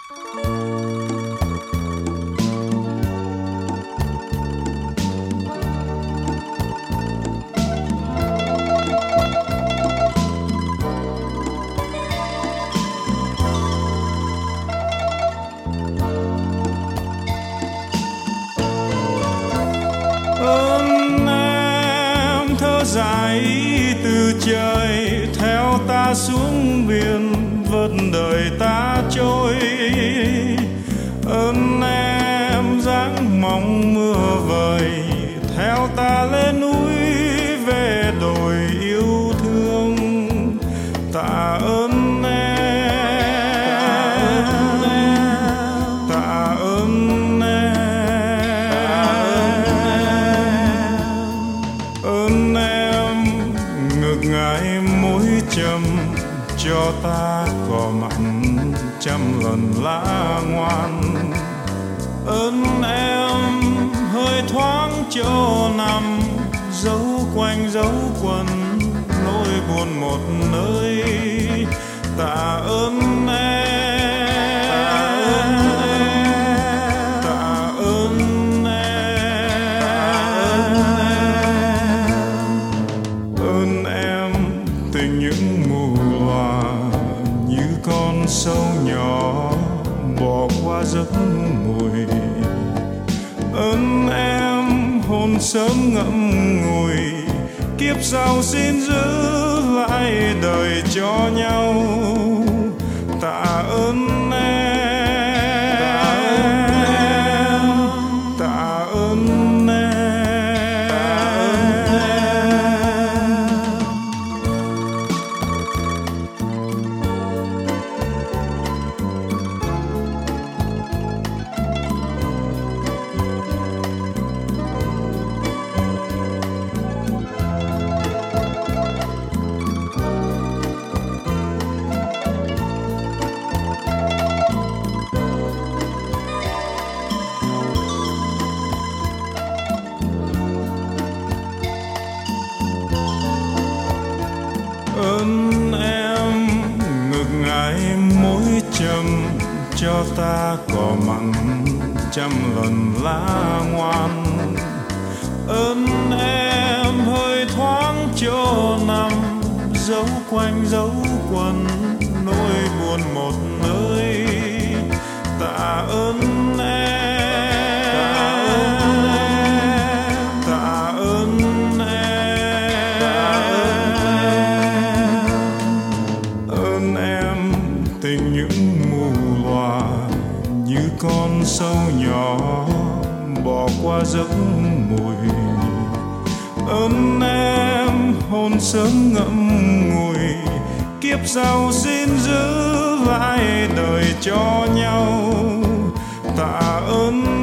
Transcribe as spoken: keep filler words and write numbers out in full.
Dài từ trời theo ta xuống biển vớt đời ta trôi. Ơn em dáng mong mưa vời theo ta lên núi về đồi yêu thương. Tạ ơn em, tạ ơn em, ơn em ngược ngại mối trầm cho ta cỏ mặn trăm lần lá ngoan. Ơn em hơi thoáng cho nằm dấu quanh dấu quần nỗi buồn một nơi. Tạ ơn em, tạ ơn em, ơn em tình những mù lòa như con sâu nhỏ bỏ qua giấc mùi. Ơn em hồn sớm ngậm ngùi kiếp sau xin giữ lại đời cho nhau. Tạ ơn em, tạ ơn ơn em ngược ngại mối trầm cho ta cỏ mặn trăm lần lá ngoan. Ơn em hơi thoáng cho nằm dấu quanh dấu quần nỗi buồn một nơi. Tạ ơn em, tạ ơn tình những mù lòa như con sâu nhỏ bỏ qua giấc mùi. Ơn em hồn sớm ngậm ngùi kiếp sau xin giữ lại đời cho nhau. Tạ ơn